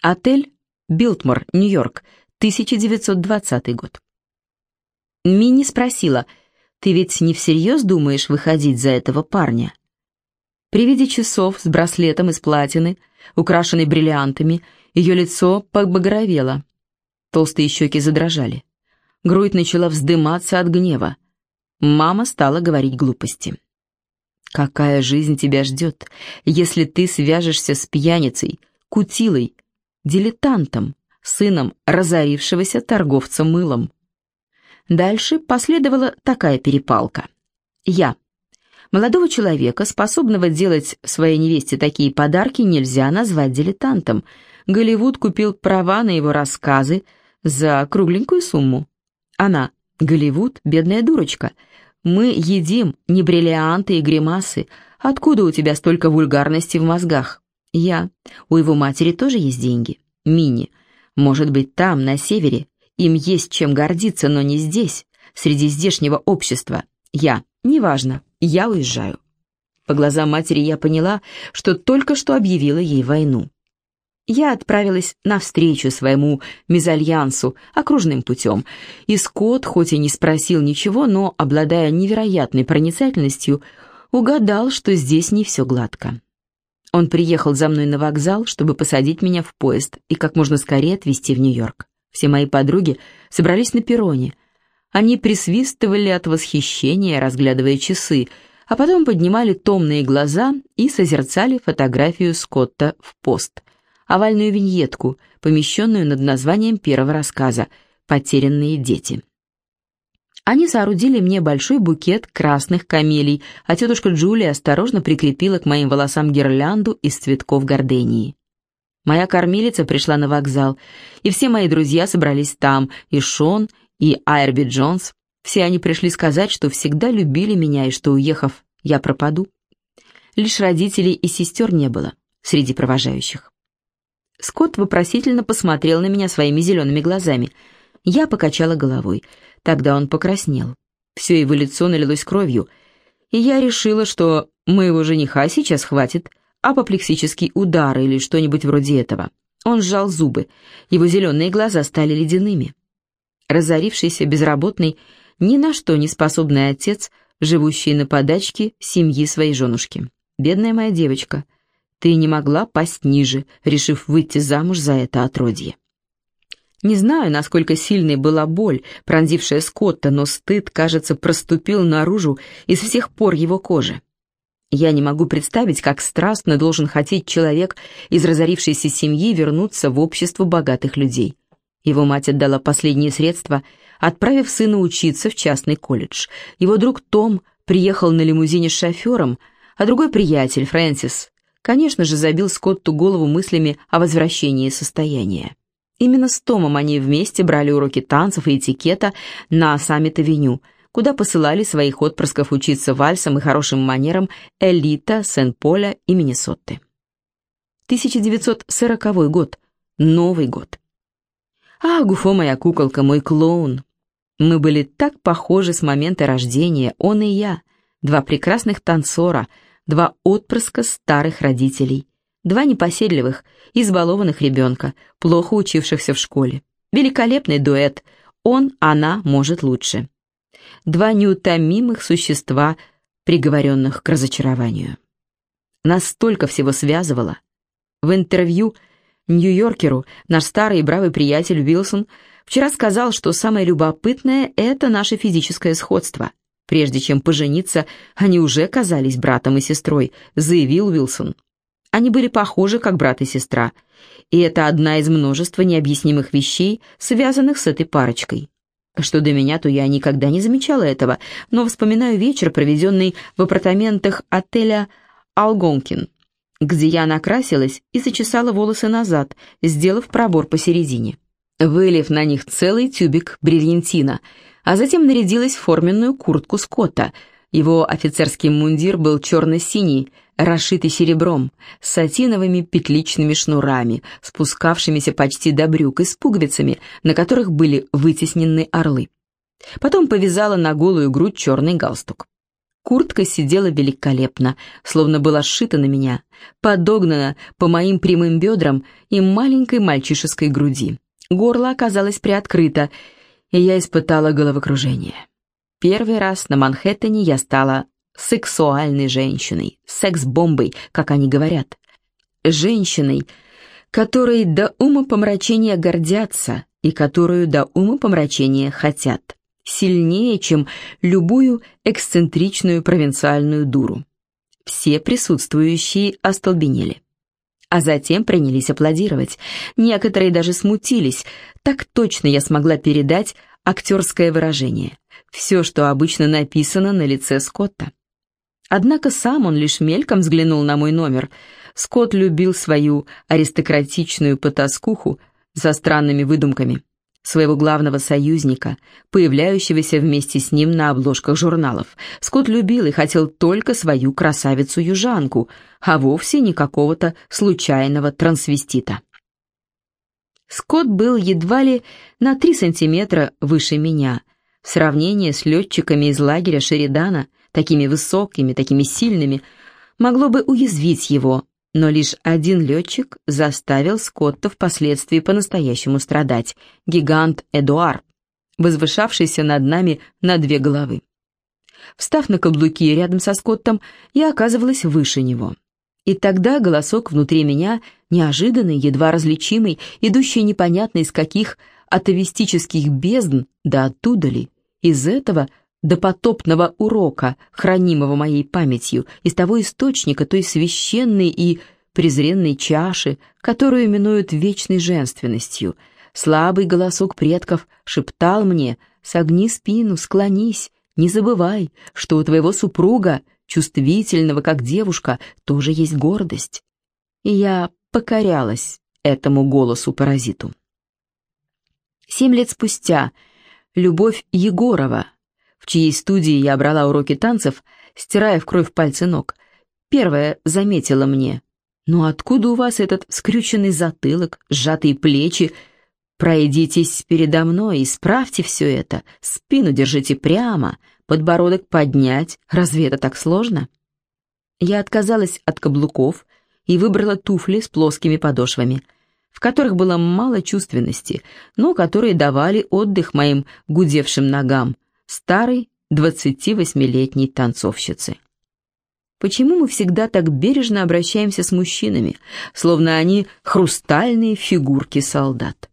Отель «Билтмор», Нью-Йорк, 1920 год. Минни спросила: «Ты ведь не всерьез думаешь выходить за этого парня?» При виде часов с браслетом из платины, украшенной бриллиантами, ее лицо побагровело. Толстые щеки задрожали. Грудь начала вздыматься от гнева. Мама стала говорить глупости. «Какая жизнь тебя ждет, если ты свяжешься с пьяницей, кутилой, дилетантом, сыном разорившегося торговца мылом?» Дальше последовала такая перепалка. Я. Молодого человека, способного делать своей невесте такие подарки, нельзя назвать дилетантом. Голливуд купил права на его рассказы за кругленькую сумму. Она. Голливуд, бедная дурочка. Мы едим не бриллианты и гримасы. Откуда у тебя столько вульгарности в мозгах? Я. У его матери тоже есть деньги. Минни. Может быть, там, на севере, им есть чем гордиться, но не здесь, среди здешнего общества. Я. Неважно. Я уезжаю. По глазам матери я поняла, что только что объявила ей войну. Я отправилась навстречу своему мезальянсу окружным путем, и Скотт, хоть и не спросил ничего, но, обладая невероятной проницательностью, угадал, что здесь не все гладко. Он приехал за мной на вокзал, чтобы посадить меня в поезд и как можно скорее отвезти в Нью-Йорк. Все мои подруги собрались на перроне. Они присвистывали от восхищения, разглядывая часы, а потом поднимали томные глаза и созерцали фотографию Скотта в пост, овальную виньетку, помещенную над названием первого рассказа «Потерянные дети». Они соорудили мне большой букет красных камелий, а тетушка Джулия осторожно прикрепила к моим волосам гирлянду из цветков гордении. Моя кормилица пришла на вокзал, и все мои друзья собрались там, и Шон, и Айрби Джонс. Все они пришли сказать, что всегда любили меня, и что, уехав, я пропаду. Лишь родителей и сестер не было среди провожающих. Скотт вопросительно посмотрел на меня своими зелеными глазами. Я покачала головой. Тогда он покраснел. Все его лицо налилось кровью, и я решила, что моего жениха сейчас хватит апоплексический удар или что-нибудь вроде этого. Он сжал зубы, его зеленые глаза стали ледяными. Разорившийся, безработный, ни на что не способный отец, живущий на подачке семьи своей женушки. Бедная моя девочка, ты не могла пасть ниже, решив выйти замуж за это отродье. Не знаю, насколько сильной была боль, пронзившая Скотта, но стыд, кажется, проступил наружу из всех пор его кожи. Я не могу представить, как страстно должен хотеть человек из разорившейся семьи вернуться в общество богатых людей. Его мать отдала последние средства, отправив сына учиться в частный колледж. Его друг Том приехал на лимузине с шофером, а другой приятель, Фрэнсис, конечно же, забил Скотту голову мыслями о возвращении состояния. Именно с Томом они вместе брали уроки танцев и этикета на Саммит-авеню, куда посылали своих отпрысков учиться вальсам и хорошим манерам элита Сент-Поля и Миннесоты. 1940 год. Новый год. «А, Гуфо, моя куколка, мой клоун!» Мы были так похожи с момента рождения, он и я, два прекрасных танцора, два отпрыска старых родителей, два непоседливых, избалованных ребенка, плохо учившихся в школе. Великолепный дуэт, он, она, может лучше. Два неутомимых существа, приговоренных к разочарованию. Нас столько всего связывало. В интервью Нью-Йоркеру наш старый и бравый приятель Уилсон вчера сказал, что самое любопытное — это наше физическое сходство. Прежде чем пожениться, они уже казались братом и сестрой, заявил Уилсон. Они были похожи, как брат и сестра, и это одна из множества необъяснимых вещей, связанных с этой парочкой. Что до меня, то я никогда не замечала этого, но вспоминаю вечер, проведенный в апартаментах отеля «Алгонкин», где я накрасилась и зачесала волосы назад, сделав пробор посередине, вылив на них целый тюбик бриллиантина, а затем нарядилась в форменную куртку Скотта. Его офицерский мундир был черно-синий, расшитый серебром, с сатиновыми петличными шнурами, спускавшимися почти до брюк, и с пуговицами, на которых были вытеснены орлы. Потом повязала на голую грудь черный галстук. Куртка сидела великолепно, словно была сшита на меня, подогнана по моим прямым бедрам и маленькой мальчишеской груди. Горло оказалось приоткрыто, и я испытала головокружение. Первый раз на Манхэттене я стала сексуальной женщиной, секс-бомбой, как они говорят. Женщиной, которой до умопомрачения гордятся и которую до умопомрачения хотят. Сильнее, чем любую эксцентричную провинциальную дуру. Все присутствующие остолбенели. А затем принялись аплодировать. Некоторые даже смутились. Так точно я смогла передать актерское выражение. Все, что обычно написано на лице Скотта. Однако сам он лишь мельком взглянул на мой номер. Скотт любил свою аристократичную потаскуху за странными выдумками. Своего главного союзника, появляющегося вместе с ним на обложках журналов. Скотт любил и хотел только свою красавицу-южанку, а вовсе не какого-то случайного трансвестита. Скотт был едва ли на 3 сантиметра выше меня. В сравнении с летчиками из лагеря Шеридана, такими высокими, такими сильными, могло бы уязвить его. Но лишь один летчик заставил Скотта впоследствии по-настоящему страдать — гигант Эдуард, возвышавшийся над нами на 2 головы. Встав на каблуки рядом со Скоттом, я оказывалась выше него. И тогда голосок внутри меня, неожиданный, едва различимый, идущий непонятно из каких атовистических бездн, да оттуда ли, из этого допотопного урока, хранимого моей памятью, из того источника, той священной и презренной чаши, которую именуют вечной женственностью. Слабый голосок предков шептал мне: «Согни спину, склонись, не забывай, что у твоего супруга, чувствительного как девушка, тоже есть гордость». И я покорялась этому голосу-паразиту. 7 лет спустя Любовь Егорова, в чьей студии я брала уроки танцев, стирая в кровь пальцы ног, первая заметила мне: «Ну откуда у вас этот скрюченный затылок, сжатые плечи? Пройдитесь передо мной, исправьте все это, спину держите прямо, подбородок поднять, разве это так сложно?» Я отказалась от каблуков и выбрала туфли с плоскими подошвами, в которых было мало чувственности, но которые давали отдых моим гудевшим ногам, старой 28-летней танцовщицы. Почему мы всегда так бережно обращаемся с мужчинами, словно они хрустальные фигурки солдат?